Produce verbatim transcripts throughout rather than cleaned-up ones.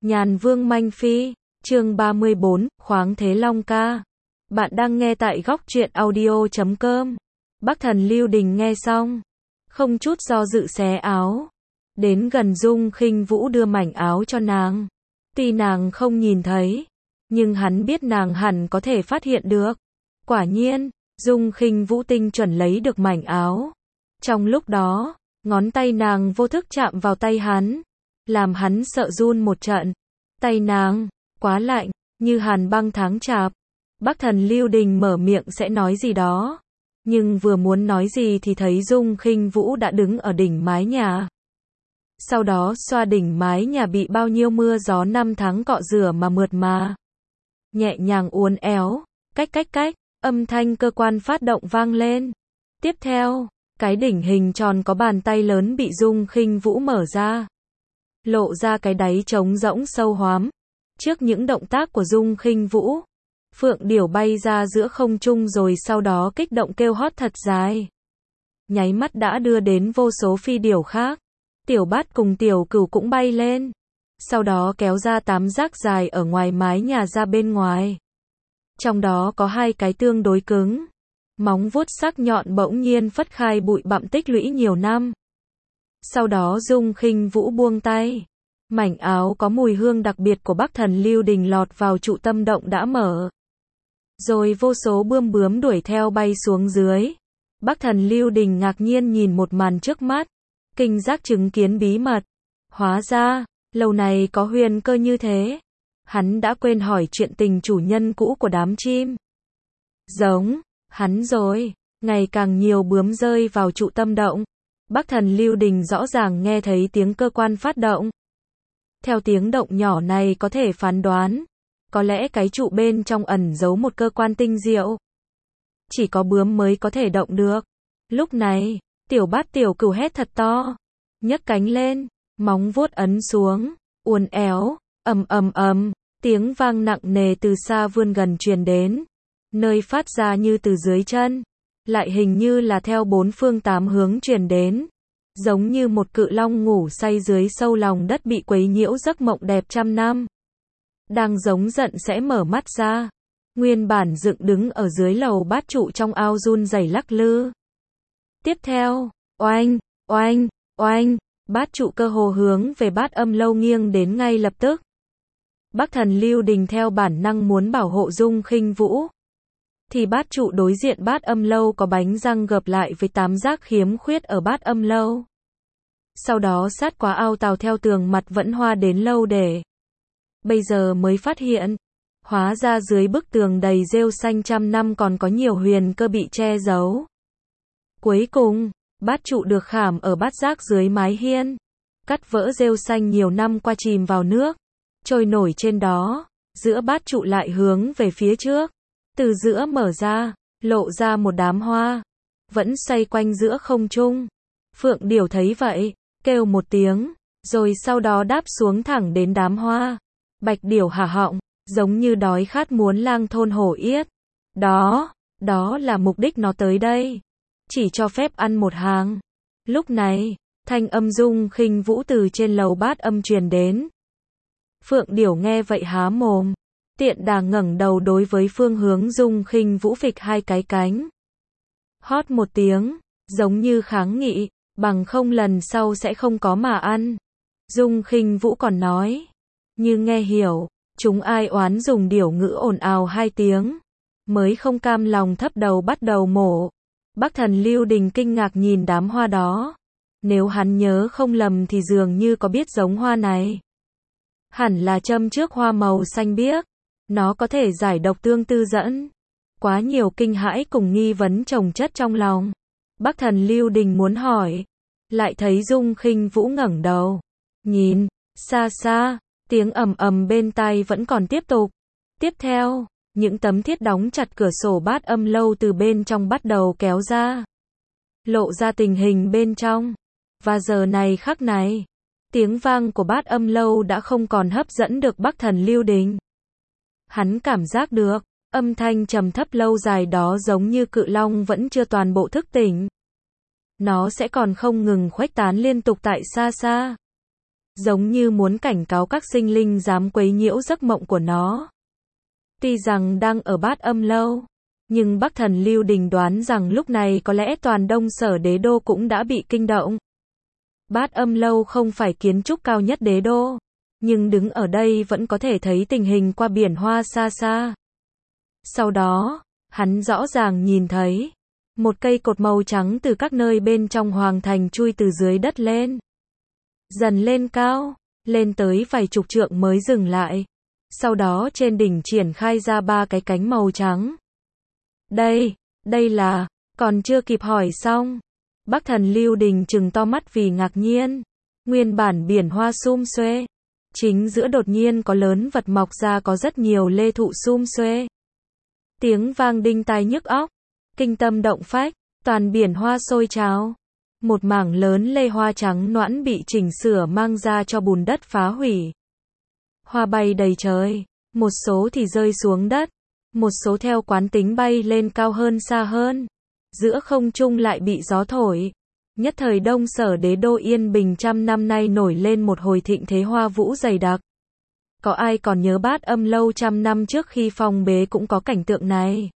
Nhàn Vương Manh Phi, chương ba mươi bốn, Khoáng Thế Long Ca. Bạn đang nghe tại góc truyện audio chấm com. Bắc Thần Lưu Đình nghe xong, không chút do dự xé áo, đến gần Dung Khinh Vũ đưa mảnh áo cho nàng. Tuy nàng không nhìn thấy, nhưng hắn biết nàng hẳn có thể phát hiện được. Quả nhiên, Dung Khinh Vũ tinh chuẩn lấy được mảnh áo. Trong lúc đó, ngón tay nàng vô thức chạm vào tay hắn, làm hắn sợ run một trận. Tay nàng quá lạnh, như hàn băng tháng chạp. Bắc Thần Lưu Đình mở miệng sẽ nói gì đó, nhưng vừa muốn nói gì thì thấy Dung Khinh Vũ đã đứng ở đỉnh mái nhà. Sau đó xoa đỉnh mái nhà bị bao nhiêu mưa gió năm tháng cọ rửa mà mượt mà. Nhẹ nhàng uốn éo, cách cách cách, âm thanh cơ quan phát động vang lên. Tiếp theo, cái đỉnh hình tròn có bàn tay lớn bị Dung Khinh Vũ mở ra, lộ ra cái đáy trống rỗng sâu hoắm. Trước những động tác của Dung Khinh Vũ, phượng điểu bay ra giữa không trung rồi sau đó kích động kêu hót thật dài. Nháy mắt đã đưa đến vô số phi điểu khác. Tiểu bát cùng tiểu cửu cũng bay lên, sau đó kéo ra tám rác dài ở ngoài mái nhà ra bên ngoài. Trong đó có hai cái tương đối cứng, móng vuốt sắc nhọn bỗng nhiên phất khai bụi bặm tích lũy nhiều năm. Sau đó Dung Khinh Vũ buông tay, mảnh áo có mùi hương đặc biệt của Bắc Thần Lưu Đình lọt vào trụ tâm động đã mở. Rồi vô số bươm bướm đuổi theo bay xuống dưới. Bắc Thần Lưu Đình ngạc nhiên nhìn một màn trước mắt, kinh giác chứng kiến bí mật. Hóa ra, lâu này có huyền cơ như thế. Hắn đã quên hỏi chuyện tình chủ nhân cũ của đám chim. Giống hắn rồi, ngày càng nhiều bướm rơi vào trụ tâm động. Bắc Thần Lưu Đình rõ ràng nghe thấy tiếng cơ quan phát động. Theo tiếng động nhỏ này có thể phán đoán, có lẽ cái trụ bên trong ẩn giấu một cơ quan tinh diệu. Chỉ có bướm mới có thể động được. Lúc này, tiểu bát tiểu cửu hét thật to, nhấc cánh lên, móng vuốt ấn xuống, uốn éo, ầm ầm ầm, tiếng vang nặng nề từ xa vươn gần truyền đến, nơi phát ra như từ dưới chân, lại hình như là theo bốn phương tám hướng truyền đến, giống như một cự long ngủ say dưới sâu lòng đất bị quấy nhiễu giấc mộng đẹp trăm năm. Đang giống giận sẽ mở mắt ra. Nguyên bản dựng đứng ở dưới lầu bát trụ trong ao run rẩy lắc lư. Tiếp theo, oanh, oanh, oanh, bát trụ cơ hồ hướng về Bát Âm Lâu nghiêng đến ngay lập tức. Bắc Thần Lưu Đình theo bản năng muốn bảo hộ Dung Khinh Vũ, thì bát trụ đối diện Bát Âm Lâu có bánh răng gập lại với tám rác khiếm khuyết ở Bát Âm Lâu. Sau đó sát quá ao tàu theo tường mặt vẫn hoa đến lâu để. Bây giờ mới phát hiện, hóa ra dưới bức tường đầy rêu xanh trăm năm còn có nhiều huyền cơ bị che giấu. Cuối cùng, bát trụ được khảm ở bát rác dưới mái hiên, cắt vỡ rêu xanh nhiều năm qua chìm vào nước, trôi nổi trên đó, giữa bát trụ lại hướng về phía trước, từ giữa mở ra, lộ ra một đám hoa, vẫn xoay quanh giữa không trung. Phượng điểu thấy vậy, kêu một tiếng, rồi sau đó đáp xuống thẳng đến đám hoa. Bạch điểu há họng, giống như đói khát muốn lang thôn hổ yết. Đó, đó là mục đích nó tới đây. Chỉ cho phép ăn một hàng. Lúc này, thanh âm Dung Khinh Vũ từ trên lầu Bát Âm truyền đến. Phượng điểu nghe vậy há mồm, tiện đà ngẩng đầu đối với phương hướng Dung Khinh Vũ phịch hai cái cánh. Hót một tiếng, giống như kháng nghị, bằng không lần sau sẽ không có mà ăn. Dung Khinh Vũ còn nói, như nghe hiểu, chúng ai oán dùng điểu ngữ ồn ào hai tiếng, mới không cam lòng thấp đầu bắt đầu mổ. Bắc Thần Lưu Đình kinh ngạc nhìn đám hoa đó. Nếu hắn nhớ không lầm thì dường như có biết giống hoa này. Hẳn là châm trước hoa màu xanh biếc. Nó có thể giải độc tương tư dẫn. Quá nhiều kinh hãi cùng nghi vấn chồng chất trong lòng. Bắc Thần Lưu Đình muốn hỏi, lại thấy Dung Khinh Vũ ngẩng đầu, nhìn, xa xa, tiếng ầm ầm bên tai vẫn còn tiếp tục. Tiếp theo, những tấm thiết đóng chặt cửa sổ Bát Âm Lâu từ bên trong bắt đầu kéo ra, lộ ra tình hình bên trong. Và giờ này khắc này, tiếng vang của Bát Âm Lâu đã không còn hấp dẫn được Bắc Thần Lưu Đình. Hắn cảm giác được, âm thanh trầm thấp lâu dài đó giống như cự long vẫn chưa toàn bộ thức tỉnh. Nó sẽ còn không ngừng khuếch tán liên tục tại xa xa. giống như muốn cảnh cáo các sinh linh dám quấy nhiễu giấc mộng của nó. Tuy rằng đang ở Bát Âm Lâu, nhưng Bắc Thần Lưu Đình đoán rằng lúc này có lẽ toàn Đông Sở Đế Đô cũng đã bị kinh động. Bát Âm Lâu không phải kiến trúc cao nhất đế đô, nhưng đứng ở đây vẫn có thể thấy tình hình qua biển hoa xa xa. Sau đó, hắn rõ ràng nhìn thấy một cây cột màu trắng từ các nơi bên trong hoàng thành chui từ dưới đất lên. Dần lên cao, lên tới vài chục trượng mới dừng lại. Sau đó trên đỉnh triển khai ra ba cái cánh màu trắng. Đây, đây là, còn chưa kịp hỏi xong. Bắc Thần Lưu Đình trừng to mắt vì ngạc nhiên. Nguyên bản biển hoa sum xuê. Chính giữa đột nhiên có lớn vật mọc ra có rất nhiều lê thụ sum xuê. Tiếng vang đinh tai nhức óc, kinh tâm động phách, toàn biển hoa sôi trào. Một mảng lớn lê hoa trắng nõn bị chỉnh sửa mang ra cho bùn đất phá hủy. Hoa bay đầy trời, một số thì rơi xuống đất, một số theo quán tính bay lên cao hơn xa hơn. Giữa không trung lại bị gió thổi. Nhất thời Đông Sở Đế Đô yên bình trăm năm nay nổi lên một hồi thịnh thế hoa vũ dày đặc. Có ai còn nhớ Bát Âm Lâu trăm năm trước khi phong bế cũng có cảnh tượng này.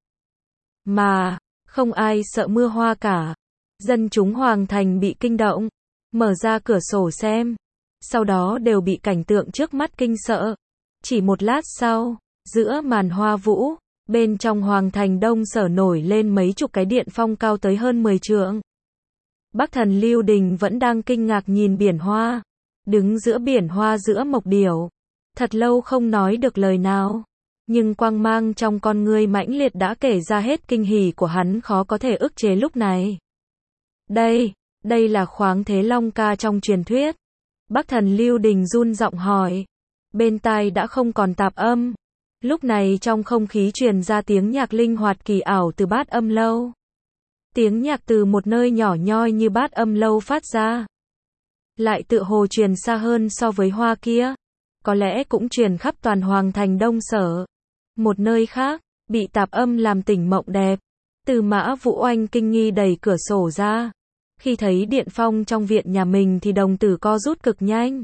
Mà, không ai sợ mưa hoa cả. Dân chúng hoàng thành bị kinh động, mở ra cửa sổ xem. Sau đó đều bị cảnh tượng trước mắt kinh sợ. Chỉ một lát sau, giữa màn hoa vũ, bên trong hoàng thành Đông Sở nổi lên mấy chục cái điện phong cao tới hơn mười trượng. Bắc Thần Lưu Đình vẫn đang kinh ngạc nhìn biển hoa. Đứng giữa biển hoa giữa mộc điểu. Thật lâu không nói được lời nào. Nhưng quang mang trong con ngươi mãnh liệt đã kể ra hết kinh hỉ của hắn khó có thể ức chế lúc này. Đây, đây là Khoáng Thế Long Ca trong truyền thuyết. Bắc Thần Lưu Đình run giọng hỏi. Bên tai đã không còn tạp âm. Lúc này trong không khí truyền ra tiếng nhạc linh hoạt kỳ ảo từ Bát Âm Lâu. Tiếng nhạc từ một nơi nhỏ nhoi như Bát Âm Lâu phát ra. Lại tự hồ truyền xa hơn so với hoa kia. Có lẽ cũng truyền khắp toàn hoàng thành Đông Sở. Một nơi khác, bị tạp âm làm tỉnh mộng đẹp. Từ Mã Vũ Oanh kinh nghi đẩy cửa sổ ra. Khi thấy điện phong trong viện nhà mình thì đồng tử co rút cực nhanh.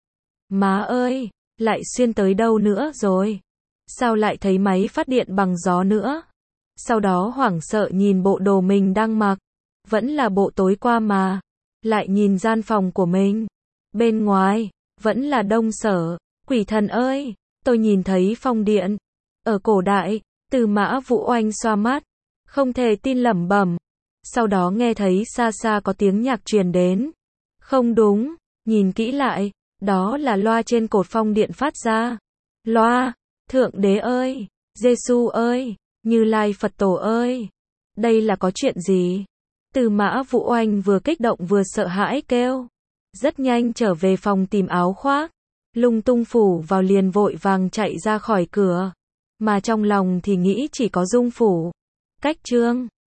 Má ơi, lại xuyên tới đâu nữa rồi? Sao lại thấy máy phát điện bằng gió nữa? Sau đó hoảng sợ nhìn bộ đồ mình đang mặc. Vẫn là bộ tối qua mà. Lại nhìn gian phòng của mình. Bên ngoài, vẫn là Đông Sở. Quỷ thần ơi, tôi nhìn thấy phong điện. Ở cổ đại, Từ Mã Vũ Oanh xoa mắt. Không thể tin lẩm bẩm. Sau đó nghe thấy xa xa có tiếng nhạc truyền đến. Không đúng, nhìn kỹ lại, đó là loa trên cột phong điện phát ra. Loa, Thượng Đế ơi, Giê-xu ơi, Như Lai Phật Tổ ơi, đây là có chuyện gì? Từ Mã Vũ Oanh vừa kích động vừa sợ hãi kêu. Rất nhanh trở về phòng tìm áo khoác. Lung tung phủ vào liền vội vàng chạy ra khỏi cửa. Mà trong lòng thì nghĩ chỉ có Dung phủ. Cách chương